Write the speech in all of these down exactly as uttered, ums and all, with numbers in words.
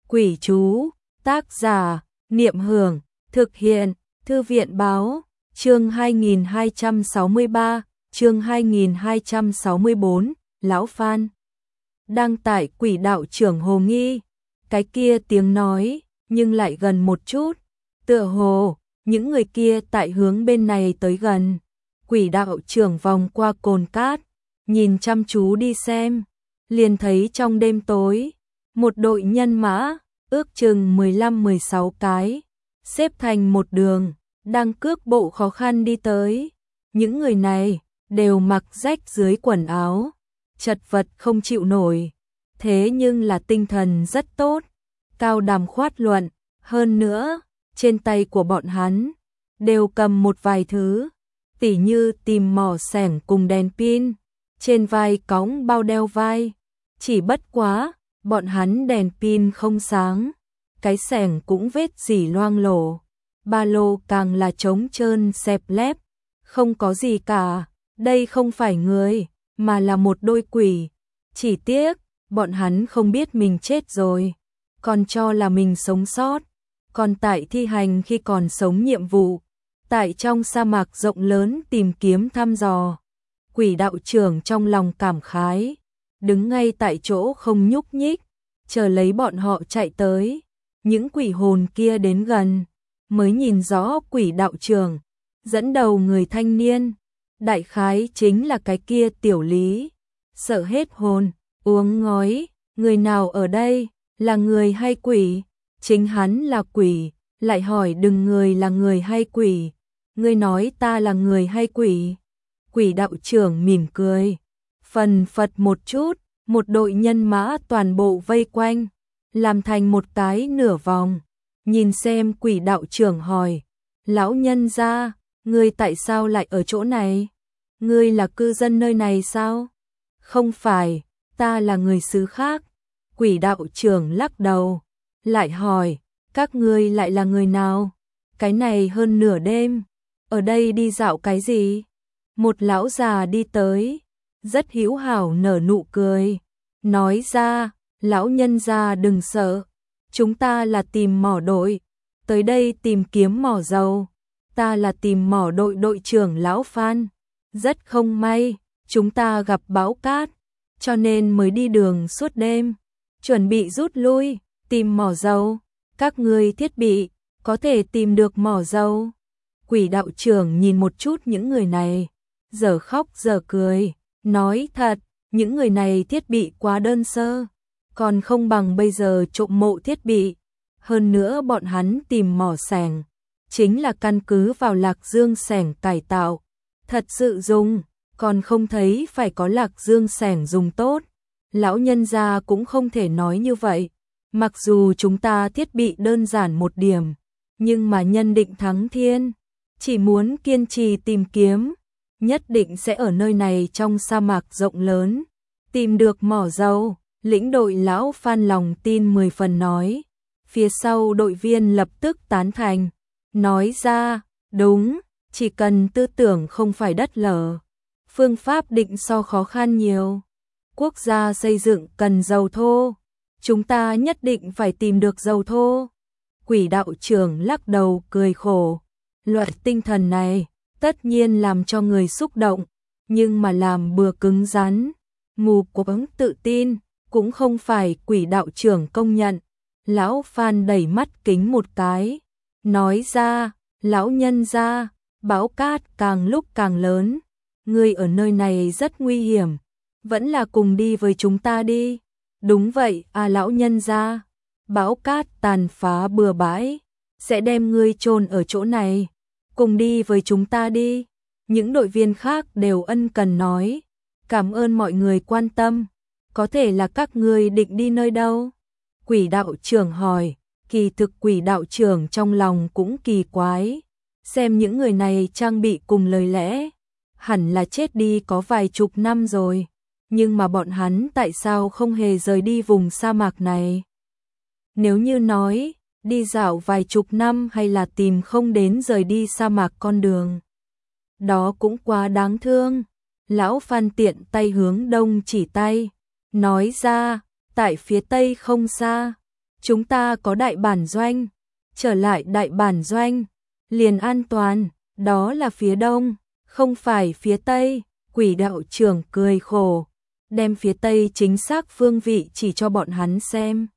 Quỷ chú, tác giả, Niệm Hưởng, thực hiện, Thư viện báo, chương hai nghìn hai trăm sáu mươi ba, chương hai nghìn hai trăm sáu mươi bốn, Lão Phan. Đăng tải Quỷ đạo trưởng Hồ Nghi, cái kia tiếng nói, nhưng lại gần một chút, tựa hồ, những người kia tại hướng bên này tới gần. Quỷ đạo trưởng vòng qua cồn cát, nhìn chăm chú đi xem, liền thấy trong đêm tối, một đội nhân mã, ước chừng mười lăm mười sáu cái, xếp thành một đường, đang cước bộ khó khăn đi tới. Những người này đều mặc rách dưới quần áo, chật vật không chịu nổi, thế nhưng là tinh thần rất tốt, cao đàm khoát luận, hơn nữa, trên tay của bọn hắn đều cầm một vài thứ, tỉ như tìm mỏ xẻng cùng đèn pin, trên vai cõng bao đeo vai, chỉ bất quá, bọn hắn đèn pin không sáng, cái xẻng cũng vết rỉ loang lổ, ba lô càng là trống trơn xẹp lép, không có gì cả, đây không phải người, mà là một đôi quỷ, chỉ tiếc, bọn hắn không biết mình chết rồi, còn cho là mình sống sót, còn tại thi hành khi còn sống nhiệm vụ, tại trong sa mạc rộng lớn tìm kiếm thăm dò. Quỷ đạo trưởng trong lòng cảm khái, đứng ngay tại chỗ không nhúc nhích, chờ lấy bọn họ chạy tới. Những quỷ hồn kia đến gần, mới nhìn rõ quỷ đạo trưởng, dẫn đầu người thanh niên, đại khái chính là cái kia tiểu Lý, sợ hết hồn, uống ngói, người nào ở đây, là người hay quỷ, chính hắn là quỷ, lại hỏi đừng người là người hay quỷ, ngươi nói ta là người hay quỷ. Quỷ đạo trưởng mỉm cười, phần phật một chút, một đội nhân mã toàn bộ vây quanh, làm thành một cái nửa vòng, nhìn xem quỷ đạo trưởng hỏi, lão nhân gia, ngươi tại sao lại ở chỗ này? Ngươi là cư dân nơi này sao? Không phải, ta là người xứ khác. Quỷ đạo trưởng lắc đầu, lại hỏi, các ngươi lại là người nào? Cái này hơn nửa đêm, ở đây đi dạo cái gì? Một lão già đi tới, rất hữu hảo nở nụ cười, nói ra, lão nhân gia đừng sợ, chúng ta là tìm mỏ đội, tới đây tìm kiếm mỏ dầu, ta là tìm mỏ đội đội trưởng lão Phan, rất không may, chúng ta gặp bão cát, cho nên mới đi đường suốt đêm, chuẩn bị rút lui, tìm mỏ dầu, các ngươi thiết bị, có thể tìm được mỏ dầu. Quỷ đạo trưởng nhìn một chút những người này, giờ khóc giờ cười, nói thật, những người này thiết bị quá đơn sơ, còn không bằng bây giờ trộm mộ thiết bị. Hơn nữa bọn hắn tìm mỏ xẻng, chính là căn cứ vào lạc dương xẻng cải tạo. Thật sự dùng, còn không thấy phải có lạc dương xẻng dùng tốt. Lão nhân gia cũng không thể nói như vậy. Mặc dù chúng ta thiết bị đơn giản một điểm, nhưng mà nhân định thắng thiên. Chỉ muốn kiên trì tìm kiếm, nhất định sẽ ở nơi này trong sa mạc rộng lớn, tìm được mỏ dầu. Lĩnh đội lão Phan lòng tin mười phần nói, phía sau đội viên lập tức tán thành, nói ra, đúng, chỉ cần tư tưởng không phải đất lở, phương pháp định so khó khăn nhiều. Quốc gia xây dựng cần dầu thô, chúng ta nhất định phải tìm được dầu thô. Quỷ đạo trưởng lắc đầu cười khổ, loại tinh thần này tất nhiên làm cho người xúc động, nhưng mà làm bừa cứng rắn, mù quáng tự tin, cũng không phải quỷ đạo trưởng công nhận. Lão Phan đẩy mắt kính một cái, nói ra, lão nhân gia, bão cát càng lúc càng lớn, ngươi ở nơi này rất nguy hiểm, vẫn là cùng đi với chúng ta đi. Đúng vậy à lão nhân gia, bão cát tàn phá bừa bãi, sẽ đem ngươi chôn ở chỗ này, cùng đi với chúng ta đi. Những đội viên khác đều ân cần nói, cảm ơn mọi người quan tâm, có thể là các ngươi định đi nơi đâu? Quỷ đạo trưởng hỏi, kỳ thực quỷ đạo trưởng trong lòng cũng kỳ quái, xem những người này trang bị cùng lời lẽ, hẳn là chết đi có vài chục năm rồi, nhưng mà bọn hắn tại sao không hề rời đi vùng sa mạc này? Nếu như nói, đi dạo vài chục năm hay là tìm không đến rời đi sa mạc con đường, đó cũng quá đáng thương. Lão Phan tiện tay hướng đông chỉ tay, nói ra, tại phía tây không xa, chúng ta có đại bản doanh, trở lại đại bản doanh, liền an toàn, đó là phía đông, không phải phía tây. Quỷ đạo trưởng cười khổ, đem phía tây chính xác phương vị chỉ cho bọn hắn xem.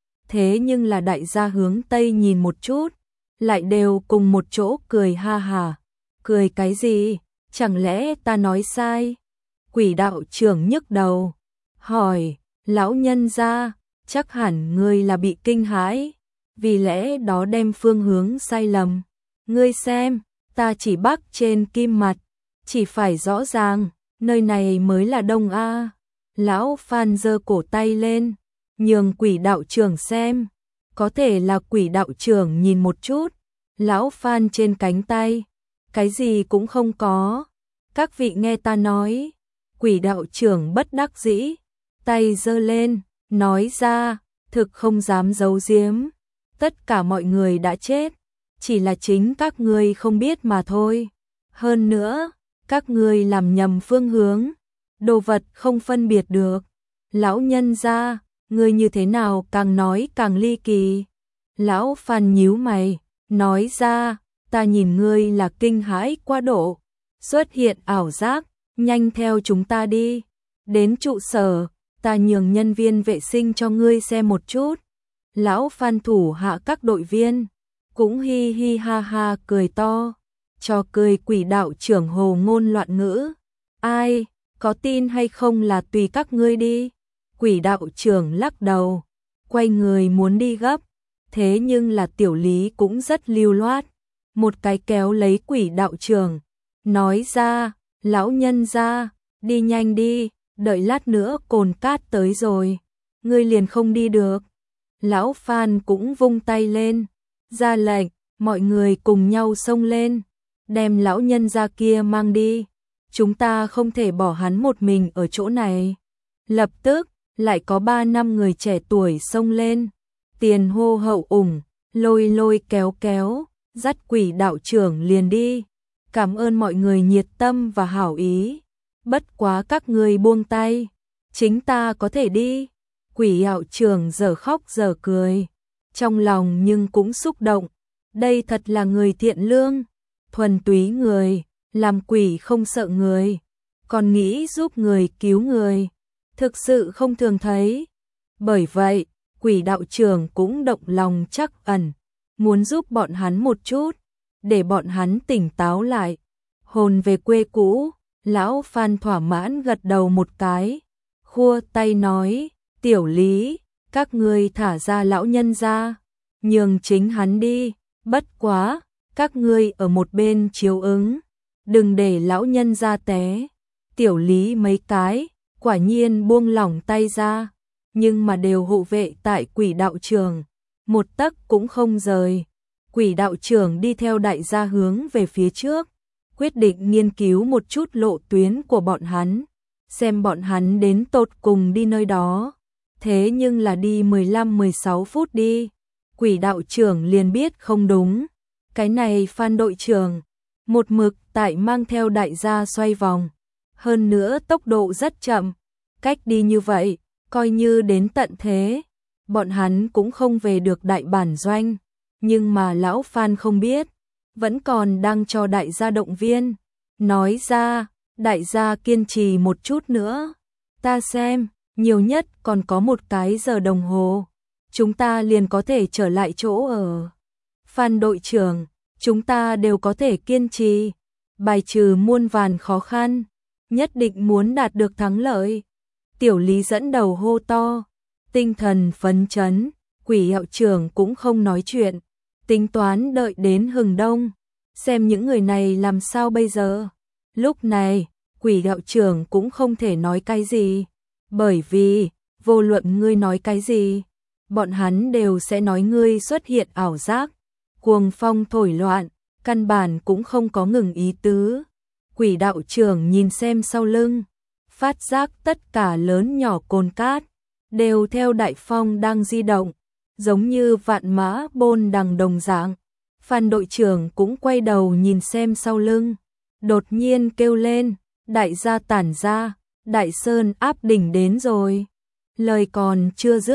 Thế nhưng là đại gia hướng tây nhìn một chút, lại đều cùng một chỗ cười ha hà. Cười cái gì? Chẳng lẽ ta nói sai? Quỷ đạo trưởng nhức đầu, hỏi, lão nhân gia, chắc hẳn ngươi là bị kinh hãi, vì lẽ đó đem phương hướng sai lầm. Ngươi xem, ta chỉ bắc trên kim mặt, chỉ phải rõ ràng, nơi này mới là đông a. Lão Phan giơ cổ tay lên, nhường quỷ đạo trưởng xem. Có thể là quỷ đạo trưởng nhìn một chút, lão Phan trên cánh tay, cái gì cũng không có. Các vị nghe ta nói. Quỷ đạo trưởng bất đắc dĩ, tay giơ lên, nói ra, thực không dám giấu giếm. Tất cả mọi người đã chết, chỉ là chính các ngươi không biết mà thôi. Hơn nữa, các ngươi làm nhầm phương hướng, đồ vật không phân biệt được. Lão nhân gia, ngươi như thế nào càng nói càng ly kỳ. Lão Phan nhíu mày, nói ra, ta nhìn ngươi là kinh hãi quá độ, xuất hiện ảo giác, nhanh theo chúng ta đi. Đến trụ sở, ta nhường nhân viên vệ sinh cho ngươi xem một chút. Lão Phan thủ hạ các đội viên, cũng hi hi ha ha cười to, cho cười quỷ đạo trưởng hồ ngôn loạn ngữ. Ai, có tin hay không là tùy các ngươi đi. Quỷ đạo trưởng lắc đầu, quay người muốn đi gấp. Thế nhưng là Tiểu Lý cũng rất lưu loát, một cái kéo lấy quỷ đạo trưởng, nói ra, lão nhân gia, đi nhanh đi, đợi lát nữa cồn cát tới rồi, ngươi liền không đi được. Lão Phan cũng vung tay lên, ra lệnh, mọi người cùng nhau xông lên, đem lão nhân gia kia mang đi. Chúng ta không thể bỏ hắn một mình ở chỗ này. Lập tức, lại có ba năm người trẻ tuổi xông lên, tiền hô hậu ủng, lôi lôi kéo kéo, dắt quỷ đạo trưởng liền đi. Cảm ơn mọi người nhiệt tâm và hảo ý. Bất quá các ngươi buông tay, chính ta có thể đi. Quỷ đạo trưởng giờ khóc giờ cười, trong lòng nhưng cũng xúc động. Đây thật là người thiện lương, thuần túy người, làm quỷ không sợ người, còn nghĩ giúp người cứu người, thực sự không thường thấy. Bởi vậy, quỷ đạo trưởng cũng động lòng trắc ẩn, muốn giúp bọn hắn một chút, để bọn hắn tỉnh táo lại, hồn về quê cũ. Lão Phan thỏa mãn gật đầu một cái, khua tay nói, Tiểu Lý, các ngươi thả ra lão nhân ra, nhường chính hắn đi, bất quá, các ngươi ở một bên chiếu ứng, đừng để lão nhân ra té. Tiểu Lý mấy cái, quả nhiên buông lỏng tay ra, nhưng mà đều hộ vệ tại quỷ đạo trưởng, một tấc cũng không rời. Quỷ đạo trưởng đi theo đại gia hướng về phía trước, quyết định nghiên cứu một chút lộ tuyến của bọn hắn, xem bọn hắn đến tột cùng đi nơi đó. Thế nhưng là đi mười lăm mười sáu phút đi, quỷ đạo trưởng liền biết không đúng. Cái này Phan đội trưởng, một mực tại mang theo đại gia xoay vòng, hơn nữa tốc độ rất chậm, cách đi như vậy, coi như đến tận thế, bọn hắn cũng không về được đại bản doanh. Nhưng mà lão Phan không biết, vẫn còn đang cho đại gia động viên, nói ra, đại gia kiên trì một chút nữa, ta xem, nhiều nhất còn có một cái giờ đồng hồ, chúng ta liền có thể trở lại chỗ ở. Phan đội trưởng, chúng ta đều có thể kiên trì, bài trừ muôn vàn khó khăn, nhất định muốn đạt được thắng lợi. Tiểu Lý dẫn đầu hô to, tinh thần phấn chấn. Quỷ đạo trưởng cũng không nói chuyện, tính toán đợi đến hừng đông, xem những người này làm sao bây giờ. Lúc này, quỷ đạo trưởng cũng không thể nói cái gì, bởi vì, vô luận ngươi nói cái gì, bọn hắn đều sẽ nói ngươi xuất hiện ảo giác, cuồng phong thổi loạn, căn bản cũng không có ngừng ý tứ. Quỷ đạo trưởng nhìn xem sau lưng, phát giác tất cả lớn nhỏ cồn cát, đều theo đại phong đang di động, giống như vạn mã bôn đằng đồng dạng. Phan đội trưởng cũng quay đầu nhìn xem sau lưng, đột nhiên kêu lên, đại gia tản ra, đại sơn áp đỉnh đến rồi. Lời còn chưa dứt,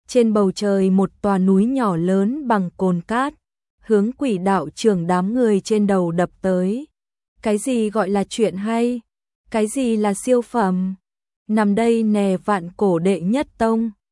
trên bầu trời một tòa núi nhỏ lớn bằng cồn cát, hướng Quỷ đạo trưởng đám người trên đầu đập tới. Cái gì gọi là chuyện hay? Cái gì là siêu phẩm? Nằm đây nè, vạn cổ đệ nhất tông.